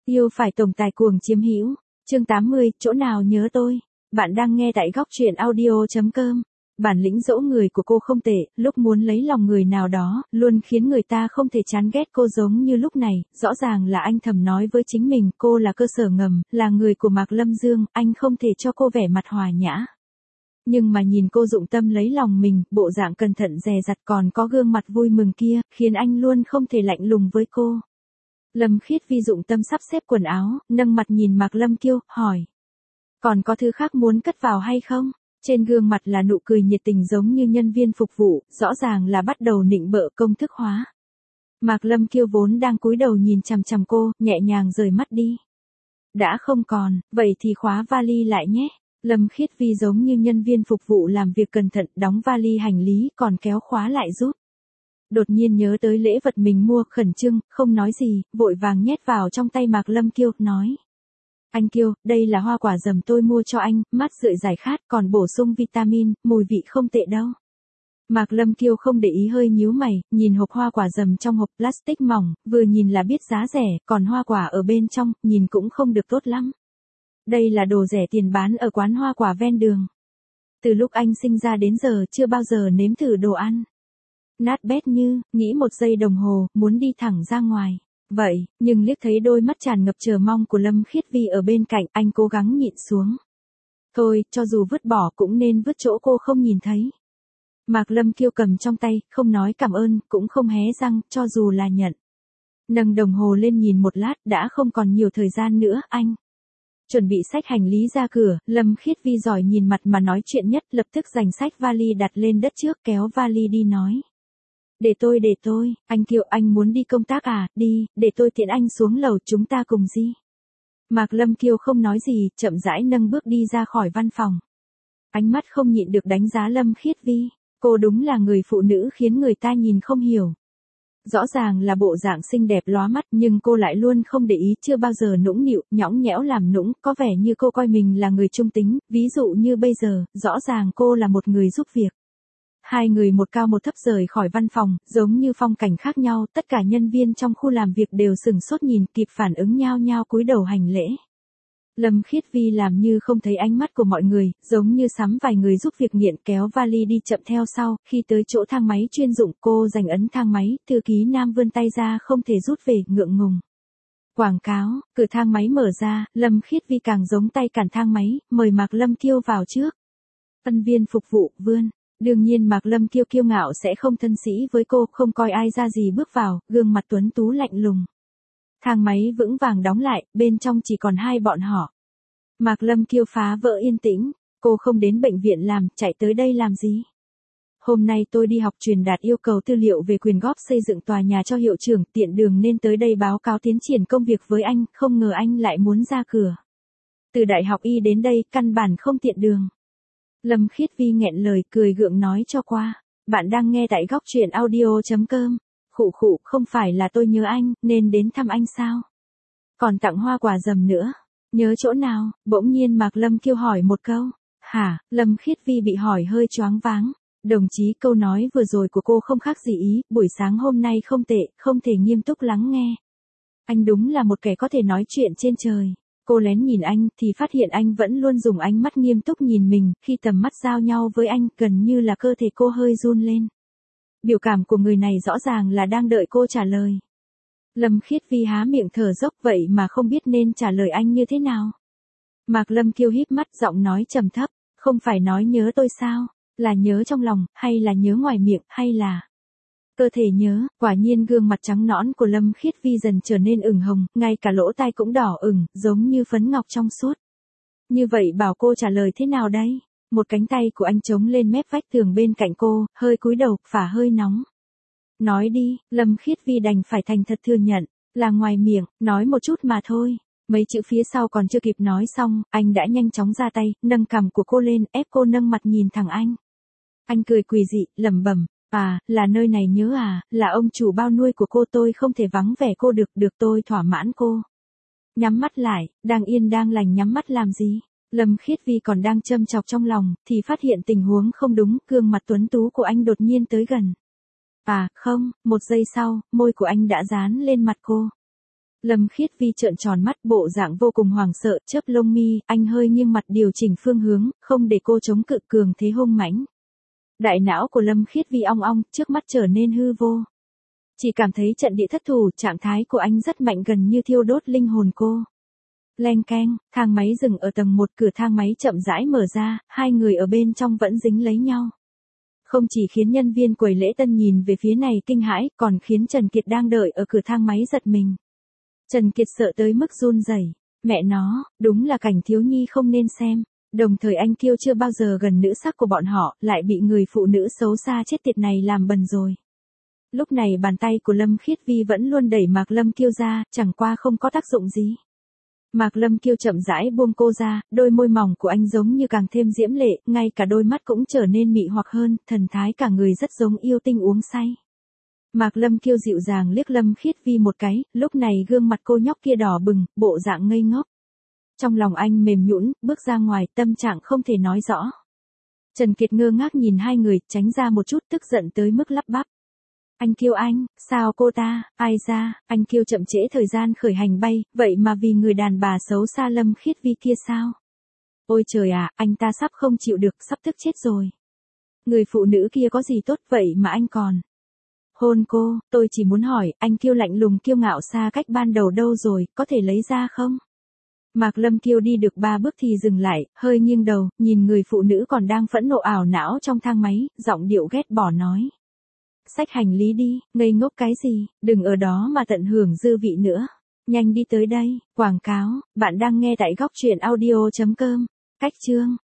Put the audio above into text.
Yêu phải tổng tài cuồng chiếm hữu. Chương 80, chỗ nào nhớ tôi. Bạn đang nghe tại góc truyện audio.com. Bản lĩnh dỗ người của cô không tệ, lúc muốn lấy lòng người nào đó, luôn khiến người ta không thể chán ghét cô giống như lúc này, rõ ràng là anh thầm nói với chính mình, cô là cơ sở ngầm, là người của Mạc Lâm Dương, anh không thể cho cô vẻ mặt hòa nhã. Nhưng mà nhìn cô dụng tâm lấy lòng mình, bộ dạng cẩn thận dè dặt còn có gương mặt vui mừng kia, khiến anh luôn không thể lạnh lùng với cô. Lâm Khiết Vi dụng tâm sắp xếp quần áo, nâng mặt nhìn Mạc Lâm Kiêu, hỏi. Còn có thứ khác muốn cất vào hay không? Trên gương mặt là nụ cười nhiệt tình giống như nhân viên phục vụ, rõ ràng là bắt đầu nịnh bợ công thức hóa. Mạc Lâm Kiêu vốn đang cúi đầu nhìn chằm chằm cô, nhẹ nhàng rời mắt đi. Đã không còn, vậy thì khóa vali lại nhé. Lâm Khiết Vi giống như nhân viên phục vụ làm việc cẩn thận, đóng vali hành lý còn kéo khóa lại rút. Đột nhiên nhớ tới lễ vật mình mua, khẩn trương, không nói gì, vội vàng nhét vào trong tay Mạc Lâm Kiêu, nói. Anh Kiêu, đây là hoa quả dầm tôi mua cho anh, mát rượi giải khát, còn bổ sung vitamin, mùi vị không tệ đâu. Mạc Lâm Kiêu không để ý hơi nhíu mày, nhìn hộp hoa quả dầm trong hộp plastic mỏng, vừa nhìn là biết giá rẻ, còn hoa quả ở bên trong, nhìn cũng không được tốt lắm. Đây là đồ rẻ tiền bán ở quán hoa quả ven đường. Từ lúc anh sinh ra đến giờ chưa bao giờ nếm thử đồ ăn. Nát bét như, nghĩ một giây đồng hồ, muốn đi thẳng ra ngoài. Vậy, nhưng liếc thấy đôi mắt tràn ngập chờ mong của Lâm Khiết Vi ở bên cạnh, anh cố gắng nhịn xuống. Thôi, cho dù vứt bỏ cũng nên vứt chỗ cô không nhìn thấy. Mạc Lâm Kiêu cầm trong tay, không nói cảm ơn, cũng không hé răng, cho dù là nhận. Nâng đồng hồ lên nhìn một lát, đã không còn nhiều thời gian nữa, anh. Chuẩn bị xách hành lý ra cửa, Lâm Khiết Vi giỏi nhìn mặt mà nói chuyện nhất, lập tức giành xách vali đặt lên đất trước, kéo vali đi nói. Để tôi, anh Kiều, anh muốn đi công tác à, đi, để tôi tiễn anh xuống lầu, chúng ta cùng đi. Mạc Lâm Kiều không nói gì, chậm rãi nâng bước đi ra khỏi văn phòng. Ánh mắt không nhịn được đánh giá Lâm Khiết Vi, cô đúng là người phụ nữ khiến người ta nhìn không hiểu. Rõ ràng là bộ dạng xinh đẹp lóa mắt nhưng cô lại luôn không để ý, chưa bao giờ nũng nịu, nhõng nhẽo làm nũng, có vẻ như cô coi mình là người trung tính, ví dụ như bây giờ, rõ ràng cô là một người giúp việc. Hai người một cao một thấp rời khỏi văn phòng, giống như phong cảnh khác nhau, tất cả nhân viên trong khu làm việc đều sửng sốt nhìn, kịp phản ứng nhao nhao cúi đầu hành lễ. Lâm Khiết Vi làm như không thấy ánh mắt của mọi người, giống như sắm vài người giúp việc nghiện, kéo vali đi chậm theo sau, khi tới chỗ thang máy chuyên dụng, cô giành ấn thang máy, thư ký nam vươn tay ra không thể rút về, ngượng ngùng. Quảng cáo, cửa thang máy mở ra, Lâm Khiết Vi càng giống tay cản thang máy, mời Mạc Lâm Kiêu vào trước. Ân viên phục vụ, vươn. Đương nhiên Mạc Lâm Kiêu kiêu ngạo sẽ không thân sĩ với cô, không coi ai ra gì bước vào, gương mặt tuấn tú lạnh lùng. Thang máy vững vàng đóng lại, bên trong chỉ còn hai bọn họ. Mạc Lâm Kiêu phá vỡ yên tĩnh, cô không đến bệnh viện làm, chạy tới đây làm gì? Hôm nay tôi đi học truyền đạt yêu cầu tư liệu về quyền góp xây dựng tòa nhà cho hiệu trưởng, tiện đường nên tới đây báo cáo tiến triển công việc với anh, không ngờ anh lại muốn ra cửa. Từ đại học Y đến đây, căn bản không tiện đường. Lâm Khiết Vi nghẹn lời, cười gượng nói cho qua. Bạn đang nghe tại góc truyện audio.com. Khụ, không phải là tôi nhớ anh, nên đến thăm anh sao? Còn tặng hoa quả dầm nữa. Nhớ chỗ nào? Bỗng nhiên Mạc Lâm Kiêu hỏi một câu. Hả? Lâm Khiết Vi bị hỏi hơi choáng váng. Đồng chí, câu nói vừa rồi của cô không khác gì ý, buổi sáng hôm nay không tệ, không thể nghiêm túc lắng nghe. Anh đúng là một kẻ có thể nói chuyện trên trời. Cô lén nhìn anh thì phát hiện anh vẫn luôn dùng ánh mắt nghiêm túc nhìn mình, khi tầm mắt giao nhau với anh, gần như là cơ thể cô hơi run lên. Biểu cảm của người này rõ ràng là đang đợi cô trả lời. Lâm Khiết Vi há miệng thở dốc, vậy mà không biết nên trả lời anh như thế nào. Mạc Lâm Kiêu híp mắt, giọng nói trầm thấp, không phải nói nhớ tôi sao, là nhớ trong lòng, hay là nhớ ngoài miệng, hay là... Cơ thể nhớ, quả nhiên gương mặt trắng nõn của Lâm Khiết Vi dần trở nên ửng hồng, ngay cả lỗ tai cũng đỏ ửng, giống như phấn ngọc trong suốt. Như vậy bảo cô trả lời thế nào đây? Một cánh tay của anh chống lên mép vách tường bên cạnh cô, hơi cúi đầu, phả hơi nóng. Nói đi, Lâm Khiết Vi đành phải thành thật thừa nhận, là ngoài miệng, nói một chút mà thôi. Mấy chữ phía sau còn chưa kịp nói xong, anh đã nhanh chóng ra tay, nâng cằm của cô lên, ép cô nâng mặt nhìn thẳng anh. Anh cười quỷ dị, lẩm bẩm. À, là nơi này nhớ à, là ông chủ bao nuôi của cô, tôi không thể vắng vẻ cô được tôi thỏa mãn cô. Nhắm mắt lại, đang yên đang lành nhắm mắt làm gì? Lâm Khiết Vi còn đang châm chọc trong lòng, thì phát hiện tình huống không đúng, gương mặt tuấn tú của anh đột nhiên tới gần. À, không, một giây sau, môi của anh đã dán lên mặt cô. Lâm Khiết Vi trợn tròn mắt, bộ dạng vô cùng hoảng sợ, chớp lông mi, anh hơi nghiêng mặt điều chỉnh phương hướng, không để cô chống cự cường thế hung mãnh. Đại não của Lâm Khiết Vi ong ong, trước mắt trở nên hư vô. Chỉ cảm thấy trận địa thất thủ, trạng thái của anh rất mạnh, gần như thiêu đốt linh hồn cô. Leng keng, thang máy dừng ở tầng 1, cửa thang máy chậm rãi mở ra, hai người ở bên trong vẫn dính lấy nhau. Không chỉ khiến nhân viên quầy lễ tân nhìn về phía này kinh hãi, còn khiến Trần Kiệt đang đợi ở cửa thang máy giật mình. Trần Kiệt sợ tới mức run rẩy. Mẹ nó, đúng là cảnh thiếu nhi không nên xem. Đồng thời anh Kiêu chưa bao giờ gần nữ sắc của bọn họ, lại bị người phụ nữ xấu xa chết tiệt này làm bần rồi. Lúc này bàn tay của Lâm Khiết Vi vẫn luôn đẩy Mạc Lâm Kiêu ra, chẳng qua không có tác dụng gì. Mạc Lâm Kiêu chậm rãi buông cô ra, đôi môi mỏng của anh giống như càng thêm diễm lệ, ngay cả đôi mắt cũng trở nên mị hoặc hơn, thần thái cả người rất giống yêu tinh uống say. Mạc Lâm Kiêu dịu dàng liếc Lâm Khiết Vi một cái, lúc này gương mặt cô nhóc kia đỏ bừng, bộ dạng ngây ngốc. Trong lòng anh mềm nhũn, bước ra ngoài, tâm trạng không thể nói rõ. Trần Kiệt ngơ ngác nhìn hai người, tránh ra một chút, tức giận tới mức lắp bắp. Anh Kiêu anh, sao cô ta, ai ra, anh Kiêu chậm trễ thời gian khởi hành bay, vậy mà vì người đàn bà xấu xa Lâm Khiết Vi kia sao? Ôi trời à, anh ta sắp không chịu được, sắp tức chết rồi. Người phụ nữ kia có gì tốt vậy mà anh còn hôn cô, tôi chỉ muốn hỏi, anh Kiêu lạnh lùng kiêu ngạo xa cách ban đầu đâu rồi, có thể lấy ra không? Mạc Lâm Kiêu đi được 3 bước thì dừng lại, hơi nghiêng đầu, nhìn người phụ nữ còn đang phẫn nộ ảo não trong thang máy, giọng điệu ghét bỏ nói. Xách hành lý đi, ngây ngốc cái gì, đừng ở đó mà tận hưởng dư vị nữa. Nhanh đi tới đây, quảng cáo, bạn đang nghe tại góc truyện audio.com. Cách chương.